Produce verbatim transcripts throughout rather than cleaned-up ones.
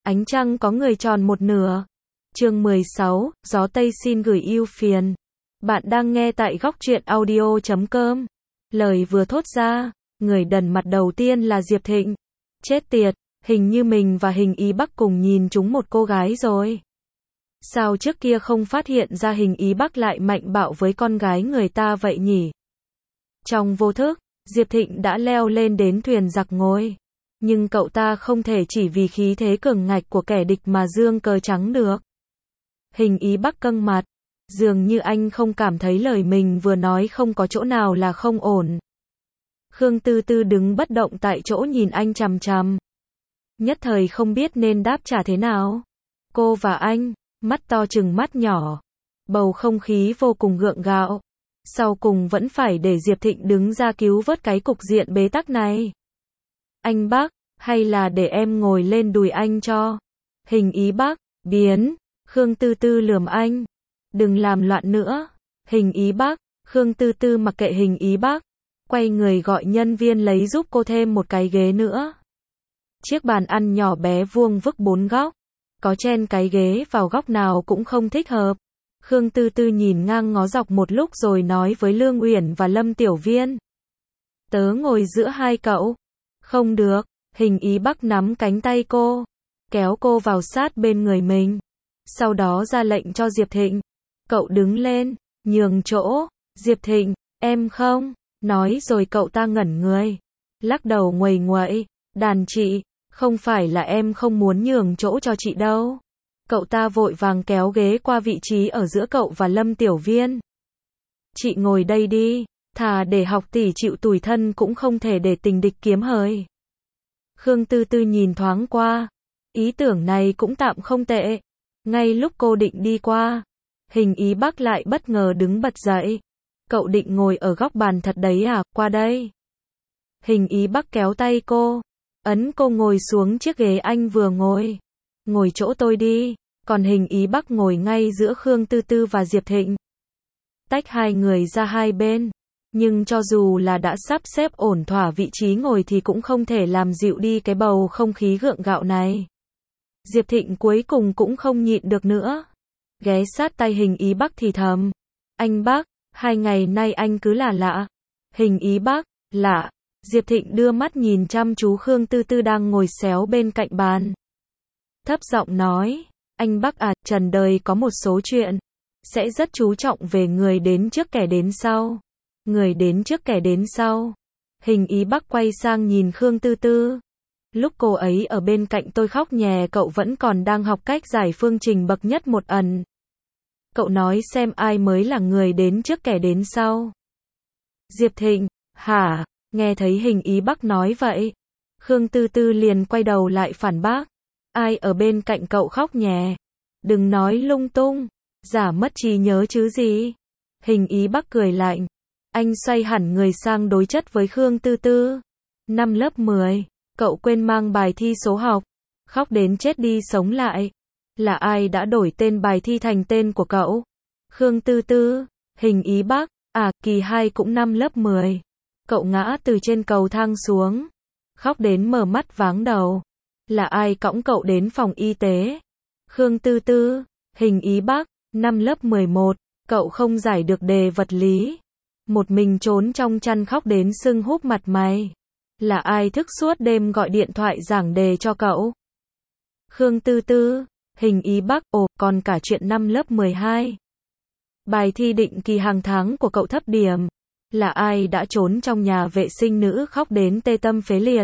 Ánh trăng có người tròn một nửa. Chương mười sáu, gió Tây xin gửi ưu phiền. Bạn đang nghe tại góc truyện audio chấm com. Lời vừa thốt ra, người đần mặt đầu tiên là Diệp Thịnh. Chết tiệt, hình như mình và Hình Ý Bắc cùng nhìn trúng một cô gái rồi. Sao trước kia không phát hiện ra Hình Ý Bắc lại mạnh bạo với con gái người ta vậy nhỉ? Trong vô thức, Diệp Thịnh đã leo lên đến thuyền giặc ngồi. Nhưng cậu ta không thể chỉ vì khí thế cường ngạch của kẻ địch mà giương cờ trắng được. Hình Ý Bắc căng mặt. Dường như anh không cảm thấy lời mình vừa nói không có chỗ nào là không ổn. Khương Tư Tư đứng bất động tại chỗ nhìn anh chằm chằm. Nhất thời không biết nên đáp trả thế nào. Cô và anh, mắt to chừng mắt nhỏ. Bầu không khí vô cùng gượng gạo. Sau cùng vẫn phải để Diệp Thịnh đứng ra cứu vớt cái cục diện bế tắc này. Anh Bắc, hay là để em ngồi lên đùi anh cho? Hình Ý Bắc, biến. Khương Tư Tư lườm anh. Đừng làm loạn nữa. Hình Ý Bắc, Khương Tư Tư mặc kệ Hình Ý Bắc. Quay người gọi nhân viên lấy giúp cô thêm một cái ghế nữa. Chiếc bàn ăn nhỏ bé vuông vức bốn góc. Có chen cái ghế vào góc nào cũng không thích hợp. Khương Tư Tư nhìn ngang ngó dọc một lúc rồi nói với Lương Uyển và Lâm Tiểu Viên. Tớ ngồi giữa hai cậu. Không được. Hình Ý Bắc nắm cánh tay cô. Kéo cô vào sát bên người mình. Sau đó ra lệnh cho Diệp Thịnh. Cậu đứng lên. Nhường chỗ. Diệp Thịnh, em không. Nói rồi cậu ta ngẩn người. Lắc đầu nguầy nguậy. Đàn chị, không phải là em không muốn nhường chỗ cho chị đâu. Cậu ta vội vàng kéo ghế qua vị trí ở giữa cậu và Lâm Tiểu Viên. Chị ngồi đây đi. Thà để học tỷ chịu tủi thân cũng không thể để tình địch kiếm hời. Khương Tư Tư nhìn thoáng qua. Ý tưởng này cũng tạm không tệ. Ngay lúc cô định đi qua, Hình Ý Bắc lại bất ngờ đứng bật dậy. Cậu định ngồi ở góc bàn thật đấy à, qua đây. Hình Ý Bắc kéo tay cô, ấn cô ngồi xuống chiếc ghế anh vừa ngồi. Ngồi chỗ tôi đi. Còn Hình Ý Bắc ngồi ngay giữa Khương Tư Tư và Diệp Thịnh. Tách hai người ra hai bên. Nhưng cho dù là đã sắp xếp ổn thỏa vị trí ngồi thì cũng không thể làm dịu đi cái bầu không khí gượng gạo này. Diệp Thịnh cuối cùng cũng không nhịn được nữa. Ghé sát tay Hình Ý Bắc thì thầm. Anh Bắc, hai ngày nay anh cứ là lạ. Hình Ý Bắc, lạ. Diệp Thịnh đưa mắt nhìn chăm chú Khương Tư Tư đang ngồi xéo bên cạnh bàn. Thấp giọng nói. Anh Bắc à, trần đời có một số chuyện. Sẽ rất chú trọng về người đến trước kẻ đến sau. Người đến trước kẻ đến sau. Hình Ý Bắc quay sang nhìn Khương Tư Tư. Lúc cô ấy ở bên cạnh tôi khóc nhè cậu vẫn còn đang học cách giải phương trình bậc nhất một ẩn. Cậu nói xem ai mới là người đến trước kẻ đến sau. Diệp Thịnh, hả? Nghe thấy Hình Ý Bắc nói vậy. Khương Tư Tư liền quay đầu lại phản bác. Ai ở bên cạnh cậu khóc nhè? Đừng nói lung tung. Giả mất trí nhớ chứ gì? Hình Ý Bắc cười lạnh. Anh xoay hẳn người sang đối chất với Khương Tư Tư. Năm lớp mười. Cậu quên mang bài thi số học. Khóc đến chết đi sống lại. Là ai đã đổi tên bài thi thành tên của cậu? Khương Tư Tư. Hình Ý Bắc. À, kỳ hai cũng năm lớp mười. Cậu ngã từ trên cầu thang xuống. Khóc đến mở mắt váng đầu. Là ai cõng cậu đến phòng y tế? Khương Tư Tư. Hình Ý Bắc. Năm lớp mười một. Cậu không giải được đề vật lý. Một mình trốn trong chăn khóc đến sưng húp mặt mày. Là ai thức suốt đêm gọi điện thoại giảng đề cho cậu? Khương Tư Tư. Hình Ý Bắc. Ồ, còn cả chuyện năm lớp mười hai. Bài thi định kỳ hàng tháng của cậu thấp điểm. Là ai đã trốn trong nhà vệ sinh nữ khóc đến tê tâm phế liệt?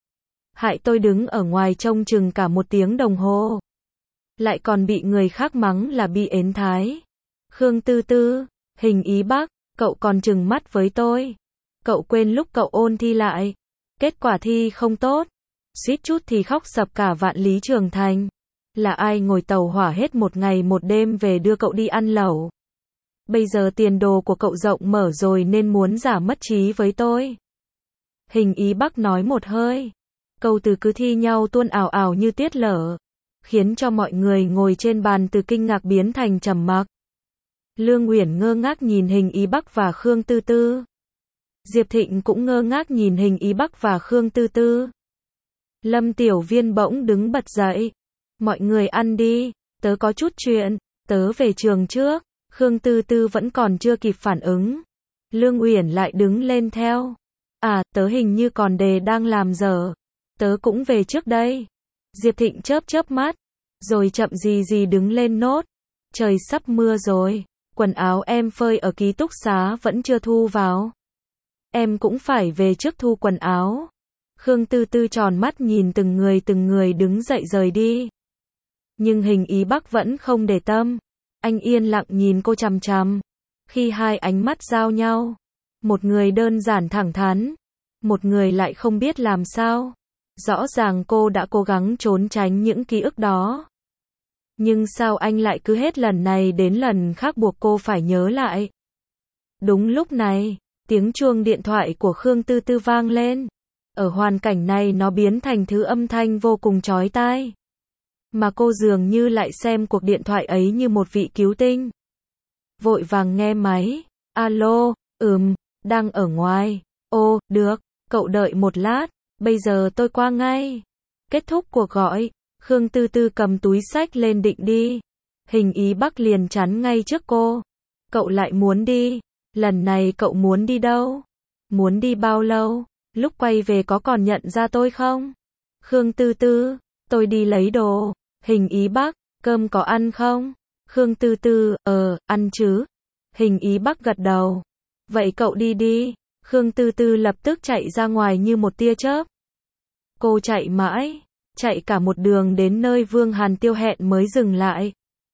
Hại tôi đứng ở ngoài trông chừng cả một tiếng đồng hồ. Lại còn bị người khác mắng là bị ến thái. Khương Tư Tư. Hình Ý Bắc. Cậu còn trừng mắt với tôi. Cậu quên lúc cậu ôn thi lại. Kết quả thi không tốt. Suýt chút thì khóc sập cả Vạn Lý Trường Thành. Là ai ngồi tàu hỏa hết một ngày một đêm về đưa cậu đi ăn lẩu? Bây giờ tiền đồ của cậu rộng mở rồi nên muốn giả mất trí với tôi. Hình Ý Bắc nói một hơi. Câu từ cứ thi nhau tuôn ảo ảo như tiết lở. Khiến cho mọi người ngồi trên bàn từ kinh ngạc biến thành trầm mặc. Lương Uyển ngơ ngác nhìn Hình Ý Bắc và Khương Tư Tư. Diệp Thịnh cũng ngơ ngác nhìn Hình Ý Bắc và Khương Tư Tư. Lâm Tiểu Viên bỗng đứng bật dậy. Mọi người ăn đi, tớ có chút chuyện, tớ về trường trước. Khương Tư Tư vẫn còn chưa kịp phản ứng. Lương Uyển lại đứng lên theo. À, tớ hình như còn đề đang làm dở. Tớ cũng về trước đây. Diệp Thịnh chớp chớp mắt, rồi chậm gì gì đứng lên nốt. Trời sắp mưa rồi, quần áo em phơi ở ký túc xá vẫn chưa thu vào. Em cũng phải về trước thu quần áo. Khương Tư Tư tròn mắt nhìn từng người từng người đứng dậy rời đi. Nhưng Hình Ý Bắc vẫn không để tâm. Anh yên lặng nhìn cô chằm chằm. Khi hai ánh mắt giao nhau, một người đơn giản thẳng thắn, một người lại không biết làm sao. Rõ ràng cô đã cố gắng trốn tránh những ký ức đó. Nhưng sao anh lại cứ hết lần này đến lần khác buộc cô phải nhớ lại. Đúng lúc này, tiếng chuông điện thoại của Khương Tư Tư vang lên. Ở hoàn cảnh này nó biến thành thứ âm thanh vô cùng chói tai. Mà cô dường như lại xem cuộc điện thoại ấy như một vị cứu tinh. Vội vàng nghe máy. Alo, ừm, đang ở ngoài. Ô, được, cậu đợi một lát, bây giờ tôi qua ngay. Kết thúc cuộc gọi, Khương Tư Tư cầm túi xách lên định đi. Hình Ý Bắc liền chắn ngay trước cô. Cậu lại muốn đi, lần này cậu muốn đi đâu? Muốn đi bao lâu? Lúc quay về có còn nhận ra tôi không? Khương Tư Tư, tôi đi lấy đồ. Hình Ý Bắc, cơm có ăn không? Khương Tư Tư, ờ, ăn chứ. Hình Ý Bắc gật đầu. Vậy cậu đi đi. Khương Tư Tư lập tức chạy ra ngoài như một tia chớp. Cô chạy mãi, chạy cả một đường đến nơi Vương Hàn Tiêu hẹn mới dừng lại.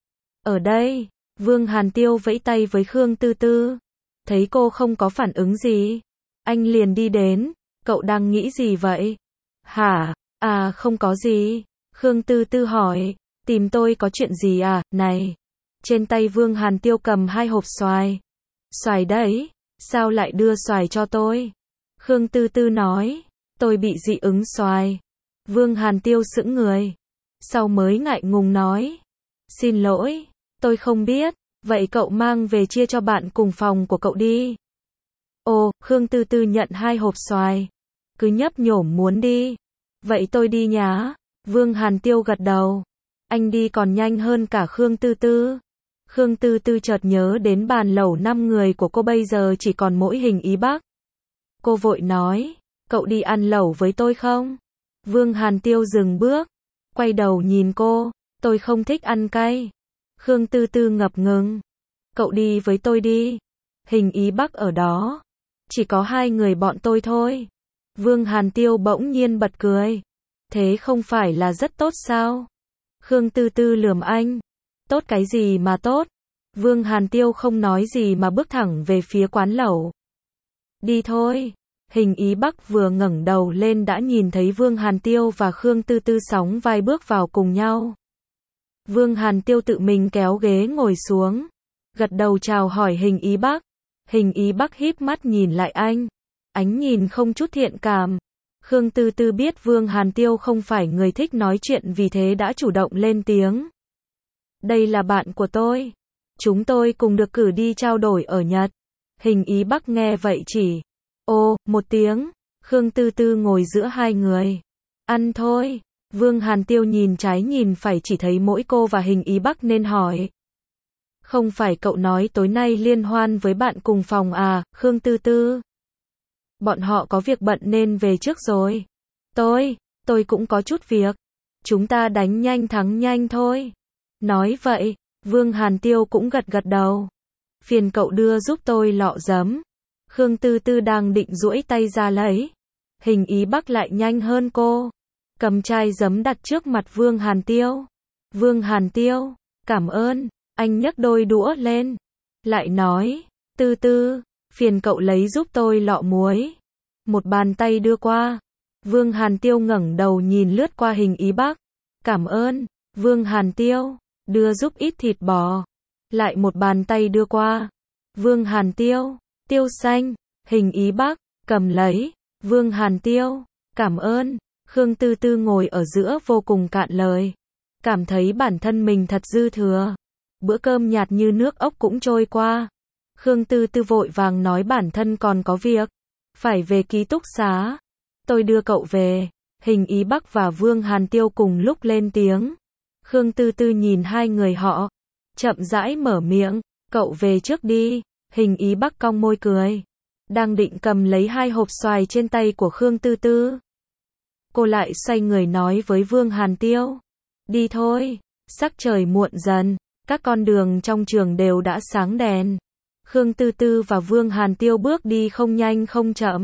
Ở đây, Vương Hàn Tiêu vẫy tay với Khương Tư Tư. Thấy cô không có phản ứng gì, anh liền đi đến. Cậu đang nghĩ gì vậy? Hả? À, không có gì. Khương Tư Tư hỏi, tìm tôi có chuyện gì à? Này, trên tay Vương Hàn Tiêu cầm hai hộp xoài. Xoài đấy, sao lại đưa xoài cho tôi? Khương Tư Tư nói, tôi bị dị ứng xoài. Vương Hàn Tiêu sững người, sau mới ngại ngùng nói, xin lỗi, tôi không biết, vậy cậu mang về chia cho bạn cùng phòng của cậu đi. Ồ, Khương Tư Tư nhận hai hộp xoài, cứ nhấp nhổm muốn đi. Vậy tôi đi nhá. Vương Hàn Tiêu gật đầu. Anh đi còn nhanh hơn cả Khương Tư Tư. Khương Tư Tư chợt nhớ đến bàn lẩu năm người của cô bây giờ chỉ còn mỗi Hình Ý Bắc. Cô vội nói, cậu đi ăn lẩu với tôi không? Vương Hàn Tiêu dừng bước, quay đầu nhìn cô, tôi không thích ăn cay. Khương Tư Tư ngập ngừng, cậu đi với tôi đi. Hình Ý Bắc ở đó, chỉ có hai người bọn tôi thôi. Vương Hàn Tiêu bỗng nhiên bật cười. Thế không phải là rất tốt sao? Khương Tư Tư lườm anh. Tốt cái gì mà tốt? Vương Hàn Tiêu không nói gì mà bước thẳng về phía quán lẩu. Đi thôi. Hình Ý Bắc vừa ngẩng đầu lên đã nhìn thấy Vương Hàn Tiêu và Khương Tư Tư sóng vai bước vào cùng nhau. Vương Hàn Tiêu tự mình kéo ghế ngồi xuống, gật đầu chào hỏi Hình Ý Bắc. Hình Ý Bắc híp mắt nhìn lại anh, ánh nhìn không chút thiện cảm. Khương Tư Tư biết Vương Hàn Tiêu không phải người thích nói chuyện vì thế đã chủ động lên tiếng. Đây là bạn của tôi. Chúng tôi cùng được cử đi trao đổi ở Nhật. Hình Ý Bắc nghe vậy chỉ. Ô, một tiếng. Khương Tư Tư ngồi giữa hai người. Ăn thôi. Vương Hàn Tiêu nhìn trái nhìn phải chỉ thấy mỗi cô và Hình Ý Bắc nên hỏi. Không phải cậu nói tối nay liên hoan với bạn cùng phòng à, Khương Tư Tư? Bọn họ có việc bận nên về trước rồi. Tôi, tôi cũng có chút việc. Chúng ta đánh nhanh thắng nhanh thôi. Nói vậy, Vương Hàn Tiêu cũng gật gật đầu. Phiền cậu đưa giúp tôi lọ giấm. Khương Tư Tư đang định duỗi tay ra lấy. Hình Ý Bắc lại nhanh hơn cô. Cầm chai giấm đặt trước mặt Vương Hàn Tiêu. Vương Hàn Tiêu, cảm ơn. Anh nhấc đôi đũa lên. Lại nói, Tư Tư, phiền cậu lấy giúp tôi lọ muối. Một bàn tay đưa qua. Vương Hàn Tiêu ngẩng đầu nhìn lướt qua Hình Ý Bắc. Cảm ơn. Vương Hàn Tiêu, đưa giúp ít thịt bò. Lại một bàn tay đưa qua. Vương Hàn Tiêu, tiêu xanh. Hình Ý Bắc, cầm lấy. Vương Hàn Tiêu, cảm ơn. Khương Tư Tư ngồi ở giữa vô cùng cạn lời. Cảm thấy bản thân mình thật dư thừa. Bữa cơm nhạt như nước ốc cũng trôi qua. Khương Tư Tư vội vàng nói bản thân còn có việc. Phải về ký túc xá. Tôi đưa cậu về. Hình Ý Bắc và Vương Hàn Tiêu cùng lúc lên tiếng. Khương Tư Tư nhìn hai người họ, chậm rãi mở miệng, cậu về trước đi. Hình Ý Bắc cong môi cười, đang định cầm lấy hai hộp xoài trên tay của Khương Tư Tư. Cô lại xoay người nói với Vương Hàn Tiêu, đi thôi, sắc trời muộn dần, các con đường trong trường đều đã sáng đèn. Khương Tư Tư và Vương Hàn Tiêu bước đi không nhanh không chậm.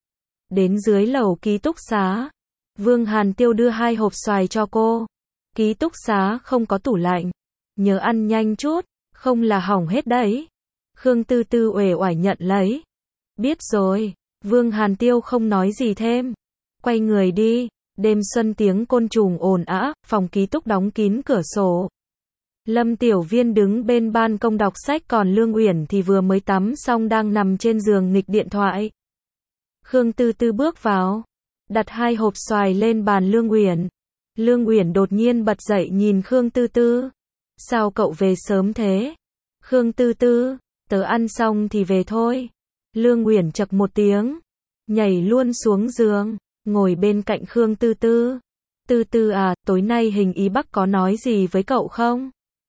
Đến dưới lầu ký túc xá, Vương Hàn Tiêu đưa hai hộp xoài cho cô. Ký túc xá không có tủ lạnh, nhớ ăn nhanh chút, không là hỏng hết đấy. Khương Tư Tư uể oải nhận lấy. Biết rồi, Vương Hàn Tiêu không nói gì thêm. Quay người đi, đêm xuân tiếng côn trùng ồn ào, phòng ký túc đóng kín cửa sổ. Lâm Tiểu Viên đứng bên ban công đọc sách, còn Lương Uyển thì vừa mới tắm xong đang nằm trên giường nghịch điện thoại. Khương Tư Tư bước vào, đặt hai hộp xoài lên bàn Lương Uyển. Lương Uyển đột nhiên bật dậy nhìn Khương Tư Tư. Sao cậu về sớm thế? Khương Tư Tư, tớ ăn xong thì về thôi. Lương Uyển chậc một tiếng, nhảy luôn xuống giường, ngồi bên cạnh Khương Tư Tư. Tư Tư à, tối nay Hình Ý Bắc có nói gì với cậu không?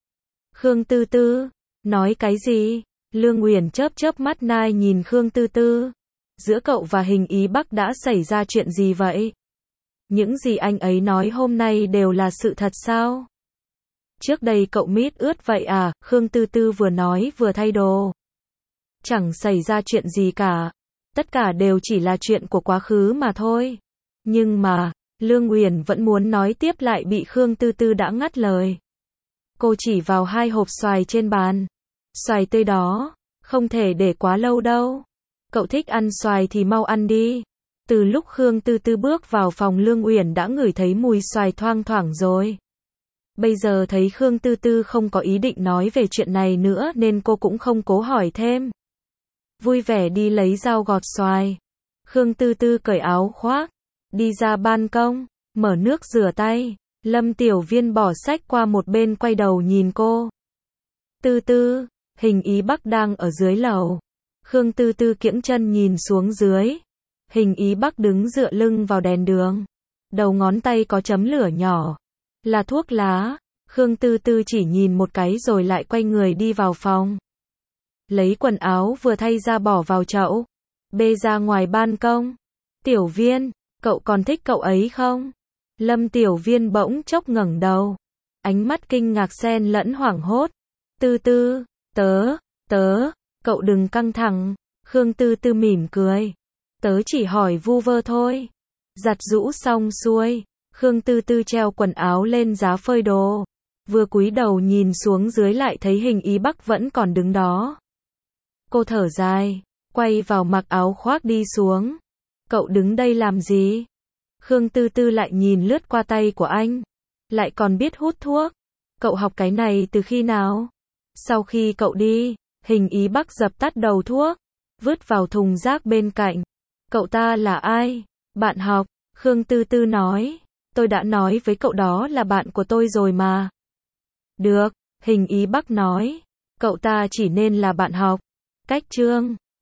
Khương Tư Tư, nói cái gì? Lương Uyển chớp chớp mắt nai nhìn Khương Tư Tư. Giữa cậu và Hình Ý Bắc đã xảy ra chuyện gì vậy? Những gì anh ấy nói hôm nay đều là sự thật sao? Trước đây cậu mít ướt vậy à? Khương Tư Tư vừa nói vừa thay đồ. Chẳng xảy ra chuyện gì cả. Tất cả đều chỉ là chuyện của quá khứ mà thôi. Nhưng mà, Lương Uyển vẫn muốn nói tiếp lại bị Khương Tư Tư đã ngắt lời. Cô chỉ vào hai hộp xoài trên bàn. Xoài tươi đó, không thể để quá lâu đâu. Cậu thích ăn xoài thì mau ăn đi. Từ lúc Khương Tư Tư bước vào phòng, Lương Uyển đã ngửi thấy mùi xoài thoang thoảng rồi. Bây giờ thấy Khương Tư Tư không có ý định nói về chuyện này nữa nên cô cũng không cố hỏi thêm. Vui vẻ đi lấy dao gọt xoài. Khương Tư Tư cởi áo khoác, đi ra ban công, mở nước rửa tay. Lâm Tiểu Viên bỏ sách qua một bên quay đầu nhìn cô. Tư Tư, Hình Ý Bắc đang ở dưới lầu. Khương Tư Tư kiễng chân nhìn xuống dưới. Hình Ý Bắc đứng dựa lưng vào đèn đường. Đầu ngón tay có chấm lửa nhỏ. Là thuốc lá. Khương Tư Tư chỉ nhìn một cái rồi lại quay người đi vào phòng. Lấy quần áo vừa thay ra bỏ vào chậu. Bê ra ngoài ban công. Tiểu Viên, cậu còn thích cậu ấy không? Lâm Tiểu Viên bỗng chốc ngẩng đầu. Ánh mắt kinh ngạc xen lẫn hoảng hốt. Tư Tư, tớ, tớ, cậu đừng căng thẳng. Khương Tư Tư mỉm cười. Tớ chỉ hỏi vu vơ thôi. Giặt giũ xong xuôi, Khương Tư Tư treo quần áo lên giá phơi đồ. Vừa cúi đầu nhìn xuống dưới lại thấy Hình Ý Bắc vẫn còn đứng đó. Cô thở dài, quay vào mặc áo khoác đi xuống. Cậu đứng đây làm gì? Khương Tư Tư lại nhìn lướt qua tay của anh. Lại còn biết hút thuốc. Cậu học cái này từ khi nào? Sau khi cậu đi, Hình Ý Bắc dập tắt đầu thuốc, vứt vào thùng rác bên cạnh. Cậu ta là ai? Bạn học. Khương Tư Tư nói. Tôi đã nói với cậu đó là bạn của tôi rồi mà. Được, Hình Ý Bắc nói. Cậu ta chỉ nên là bạn học. Cách chương